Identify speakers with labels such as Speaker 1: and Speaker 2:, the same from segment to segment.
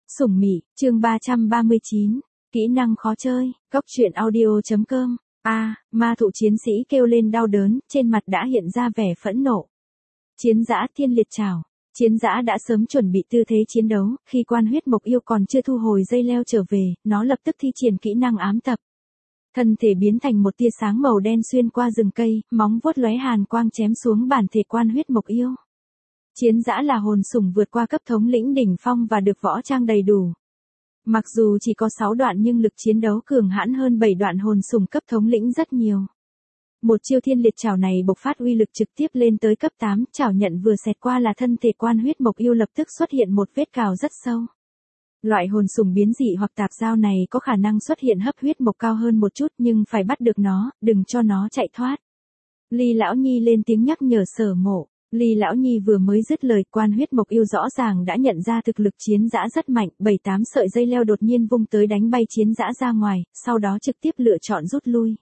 Speaker 1: Sủng Mị, chương 339, kỹ năng khó chơi, Cốc truyện audio.com. Ma thụ chiến sĩ kêu lên đau đớn, trên mặt đã hiện ra vẻ phẫn nộ. Chiến dã thiên liệt trảo. Chiến dã đã sớm chuẩn bị tư thế chiến đấu, khi quan huyết mộc yêu còn chưa thu hồi dây leo trở về, nó lập tức thi triển kỹ năng ám tập. Thân thể biến thành một tia sáng màu đen xuyên qua rừng cây, móng vuốt lóe hàn quang chém xuống bản thể quan huyết mộc yêu. Chiến dã là hồn sủng vượt qua cấp thống lĩnh đỉnh phong và được võ trang đầy đủ. Mặc dù chỉ có 6 đoạn nhưng lực chiến đấu cường hãn hơn 7 đoạn hồn sủng cấp thống lĩnh rất nhiều. Một chiêu thiên liệt trảo này bộc phát uy lực trực tiếp lên tới cấp 8, trảo nhận vừa xẹt qua là thân thể quan huyết mộc yêu lập tức xuất hiện một vết cào rất sâu. Loại hồn sủng biến dị hoặc tạp giao này có khả năng xuất hiện hấp huyết mộc cao hơn một chút nhưng phải bắt được nó, đừng cho nó chạy thoát. Ly lão nhi lên tiếng nhắc nhở Sở Mộ. Ly lão nhi vừa mới dứt lời, quan huyết mộc yêu rõ ràng đã nhận ra thực lực chiến dã rất mạnh, 7-8 sợi dây leo đột nhiên vung tới đánh bay chiến dã ra ngoài, sau đó trực tiếp lựa chọn rút lui.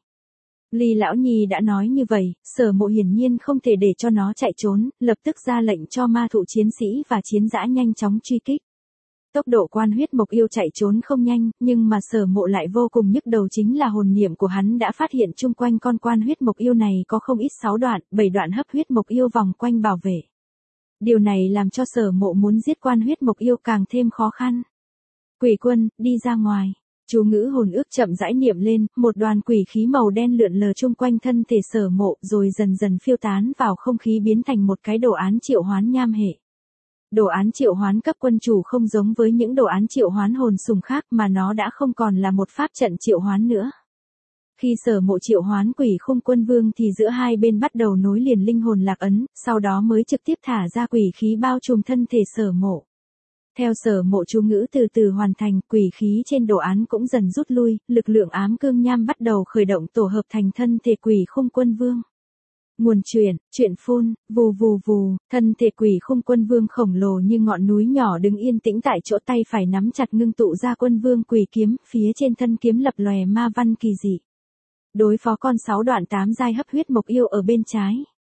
Speaker 1: Ly lão nhi đã nói như vậy, Sở Mộ hiển nhiên không thể để cho nó chạy trốn, lập tức ra lệnh cho ma thụ chiến sĩ và chiến dã nhanh chóng truy kích. Tốc độ quan huyết mộc yêu chạy trốn không nhanh, nhưng mà Sở Mộ lại vô cùng nhức đầu chính là hồn niệm của hắn đã phát hiện chung quanh con quan huyết mộc yêu này có không ít 6 đoạn, 7 đoạn hấp huyết mộc yêu vòng quanh bảo vệ. Điều này làm cho Sở Mộ muốn giết quan huyết mộc yêu càng thêm khó khăn. Quỷ quân, đi ra ngoài. Chú ngữ hồn ước chậm rãi niệm lên, một đoàn quỷ khí màu đen lượn lờ chung quanh thân thể Sở Mộ rồi dần dần phiêu tán vào không khí biến thành một cái đồ án triệu hoán nham hệ. Đồ án triệu hoán cấp quân chủ không giống với những đồ án triệu hoán hồn sủng khác mà nó đã không còn là một pháp trận triệu hoán nữa. Khi Sở Mộ triệu hoán quỷ khung quân vương thì giữa hai bên bắt đầu nối liền linh hồn lạc ấn, sau đó mới trực tiếp thả ra quỷ khí bao trùm thân thể Sở Mộ. Theo Sở Mộ chú ngữ từ từ hoàn thành, quỷ khí trên đồ án cũng dần rút lui, lực lượng ám cương nham bắt đầu khởi động tổ hợp thành thân thể quỷ khung quân vương. Nguồn truyện phun, vù vù vù, thân thể quỷ khung quân vương khổng lồ như ngọn núi nhỏ đứng yên tĩnh tại chỗ, tay phải nắm chặt ngưng tụ ra quân vương quỷ kiếm, phía trên thân kiếm lập lòe ma văn kỳ dị. Đối phó con 6 đoạn 8 giai hấp huyết mộc yêu ở bên trái.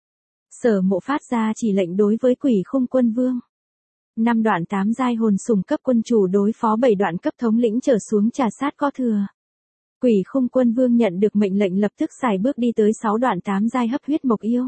Speaker 1: Sở Mộ phát ra chỉ lệnh đối với quỷ khung quân vương. 5 đoạn 8 giai hồn sủng cấp quân chủ đối phó 7 đoạn cấp thống lĩnh trở xuống trà sát có thừa. Quỷ khung quân vương nhận được mệnh lệnh lập tức xài bước đi tới 6 đoạn 8 giai hấp huyết mộc yêu.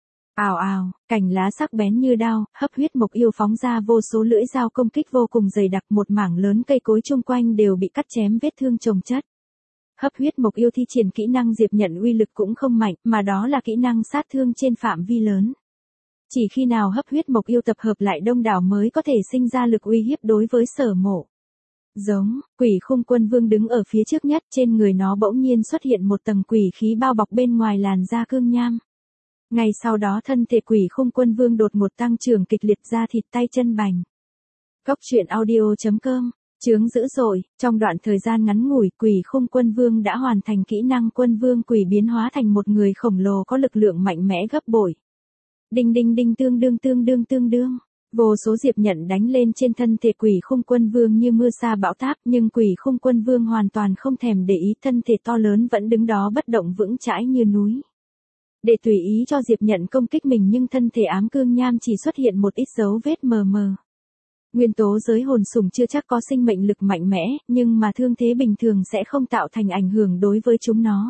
Speaker 1: Ào ào, cành lá sắc bén như đao, hấp huyết mộc yêu phóng ra vô số lưỡi dao công kích vô cùng dày đặc, một mảng lớn cây cối chung quanh đều bị cắt chém vết thương chồng chất. Hấp huyết mộc yêu thi triển kỹ năng diệp nhận uy lực cũng không mạnh, mà đó là kỹ năng sát thương trên phạm vi lớn. Chỉ khi nào hấp huyết mộc yêu tập hợp lại đông đảo mới có thể sinh ra lực uy hiếp đối với Sở Mộ. Giống, quỷ khung quân vương đứng ở phía trước nhất, trên người nó bỗng nhiên xuất hiện một tầng quỷ khí bao bọc bên ngoài làn da cương nham. Ngay sau đó thân thể quỷ khung quân vương đột ngột tăng trưởng kịch liệt, da thịt tay chân bành. Cốc truyện audio.com, chướng dữ dội, trong đoạn thời gian ngắn ngủi quỷ khung quân vương đã hoàn thành kỹ năng quân vương quỷ biến hóa thành một người khổng lồ có lực lượng mạnh mẽ gấp bội. Đinh đinh đinh tương đương. Vô số diệp nhận đánh lên trên thân thể quỷ khung quân vương như mưa sa bão táp, nhưng quỷ khung quân vương hoàn toàn không thèm để ý, thân thể to lớn vẫn đứng đó bất động vững chãi như núi. Để tùy ý cho diệp nhận công kích mình nhưng thân thể ám cương nham chỉ xuất hiện một ít dấu vết mờ mờ. Nguyên tố giới hồn sủng chưa chắc có sinh mệnh lực mạnh mẽ, nhưng mà thương thế bình thường sẽ không tạo thành ảnh hưởng đối với chúng nó.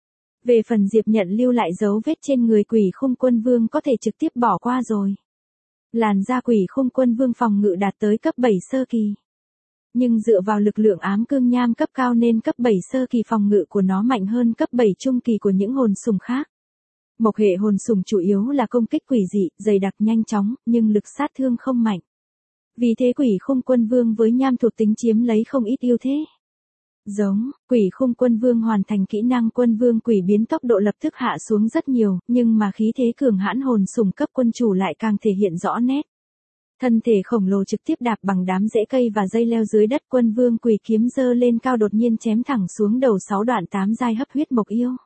Speaker 1: Về phần diệp nhận lưu lại dấu vết trên người quỷ khung quân vương có thể trực tiếp bỏ qua rồi. Làn da quỷ khung quân vương phòng ngự đạt tới cấp 7 sơ kỳ. Nhưng dựa vào lực lượng ám cương nham cấp cao nên cấp 7 sơ kỳ phòng ngự của nó mạnh hơn cấp 7 trung kỳ của những hồn sủng khác. Mộc hệ hồn sủng chủ yếu là công kích quỷ dị, dày đặc nhanh chóng, nhưng lực sát thương không mạnh. Vì thế quỷ khung quân vương với nham thuộc tính chiếm lấy không ít ưu thế. Giống, quỷ khung quân vương hoàn thành kỹ năng quân vương quỷ biến, tốc độ lập tức hạ xuống rất nhiều, nhưng mà khí thế cường hãn hồn sủng cấp quân chủ lại càng thể hiện rõ nét. Thân thể khổng lồ trực tiếp đạp bằng đám rễ cây và dây leo dưới đất, quân vương quỷ kiếm giơ lên cao đột nhiên chém thẳng xuống đầu 6 đoạn 8 giai hấp huyết mộc yêu.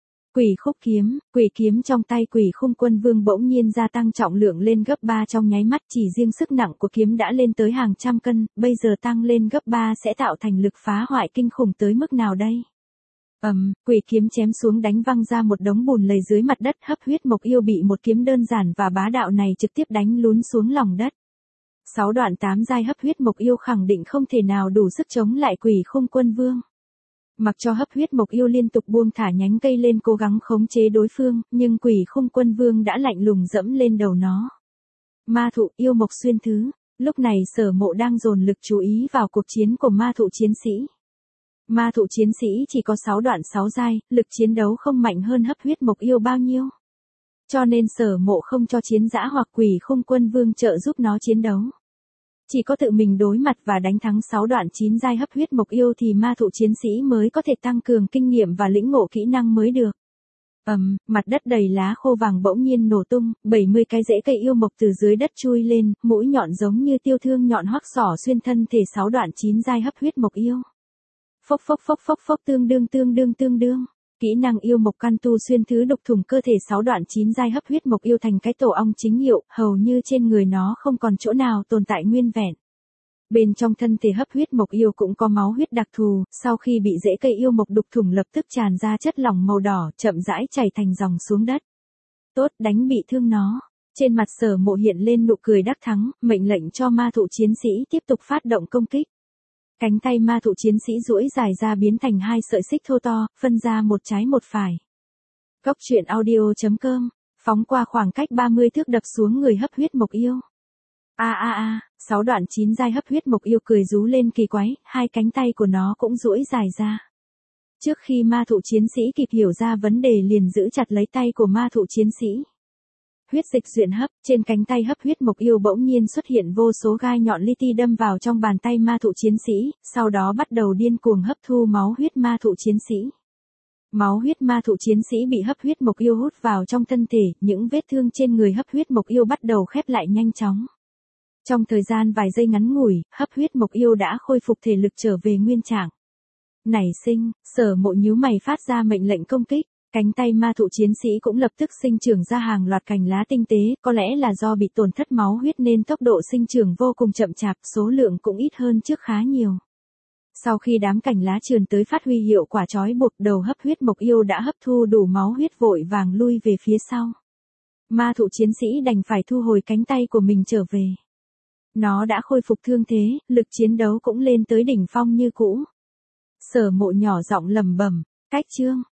Speaker 1: Quỷ kiếm trong tay quỷ khung quân vương bỗng nhiên gia tăng trọng lượng lên gấp 3 trong nháy mắt, chỉ riêng sức nặng của kiếm đã lên tới hàng trăm cân, bây giờ tăng lên gấp 3 sẽ tạo thành lực phá hoại kinh khủng tới mức nào đây? Quỷ kiếm chém xuống đánh văng ra một đống bùn lầy dưới mặt đất, hấp huyết mộc yêu bị một kiếm đơn giản và bá đạo này trực tiếp đánh lún xuống lòng đất. 6 đoạn 8 giai hấp huyết mộc yêu khẳng định không thể nào đủ sức chống lại Quỷ Khung Quân Vương. Mặc cho hấp huyết mộc yêu liên tục buông thả nhánh cây lên cố gắng khống chế đối phương, nhưng Quỷ Khung Quân Vương đã lạnh lùng dẫm lên đầu nó. Ma thụ yêu mộc xuyên thứ. Lúc này Sở Mộ đang dồn lực chú ý vào cuộc chiến của ma thụ chiến sĩ. Ma thụ chiến sĩ chỉ có 6 đoạn 6 giai, lực chiến đấu không mạnh hơn hấp huyết mộc yêu bao nhiêu. Cho nên Sở Mộ không cho chiến dã hoặc Quỷ Khung Quân Vương trợ giúp nó chiến đấu. Chỉ có tự mình đối mặt và đánh thắng 6 đoạn 9 giai hấp huyết mộc yêu thì ma thụ chiến sĩ mới có thể tăng cường kinh nghiệm và lĩnh ngộ kỹ năng mới được. Mặt đất đầy lá khô vàng bỗng nhiên nổ tung, 70 cái rễ cây yêu mộc từ dưới đất chui lên, mũi nhọn giống như tiêu thương nhọn hoắc xỏ xuyên thân thể 6 đoạn 9 giai hấp huyết mộc yêu. Phốc phốc phốc phốc phốc tương đương. Kỹ năng yêu mộc căn tu xuyên thứ đục thủng cơ thể 6 đoạn 9 giai hấp huyết mộc yêu thành cái tổ ong chính hiệu, hầu như trên người nó không còn chỗ nào tồn tại nguyên vẹn. Bên trong thân thể hấp huyết mộc yêu cũng có máu huyết đặc thù, sau khi bị rễ cây yêu mộc đục thủng lập tức tràn ra chất lỏng màu đỏ, chậm rãi chảy thành dòng xuống đất. Tốt, đánh bị thương nó. Trên mặt Sở Mộ hiện lên nụ cười đắc thắng, mệnh lệnh cho ma thụ chiến sĩ tiếp tục phát động công kích. Cánh tay ma thụ chiến sĩ duỗi dài ra biến thành 2 sợi xích thô to, phân ra một trái một phải. Cốc truyện audio.com, phóng qua khoảng cách 30 thước đập xuống người hấp huyết mộc yêu. 6 đoạn 9 giai hấp huyết mộc yêu cười rú lên kỳ quái, 2 cánh tay của nó cũng duỗi dài ra. Trước khi ma thụ chiến sĩ kịp hiểu ra vấn đề liền giữ chặt lấy tay của ma thụ chiến sĩ. Huyết dịch duyện hấp, trên cánh tay hấp huyết mộc yêu bỗng nhiên xuất hiện vô số gai nhọn li ti đâm vào trong bàn tay ma thụ chiến sĩ, sau đó bắt đầu điên cuồng hấp thu máu huyết ma thụ chiến sĩ. Máu huyết ma thụ chiến sĩ bị hấp huyết mộc yêu hút vào trong thân thể, những vết thương trên người hấp huyết mộc yêu bắt đầu khép lại nhanh chóng. Trong thời gian vài giây ngắn ngủi, hấp huyết mộc yêu đã khôi phục thể lực trở về nguyên trạng. Nảy sinh, Sở Mộ nhíu mày phát ra mệnh lệnh công kích. Cánh tay ma thụ chiến sĩ cũng lập tức sinh trưởng ra hàng loạt cành lá tinh tế, có lẽ là do bị tổn thất máu huyết nên tốc độ sinh trưởng vô cùng chậm chạp, số lượng cũng ít hơn trước khá nhiều. Sau khi đám cành lá trườn tới phát huy hiệu quả trói buộc, đầu hấp huyết mộc yêu đã hấp thu đủ máu huyết vội vàng lui về phía sau. Ma thụ chiến sĩ đành phải thu hồi cánh tay của mình trở về. Nó đã khôi phục thương thế, lực chiến đấu cũng lên tới đỉnh phong như cũ. Sở Mộ nhỏ giọng lẩm bẩm, cách chương.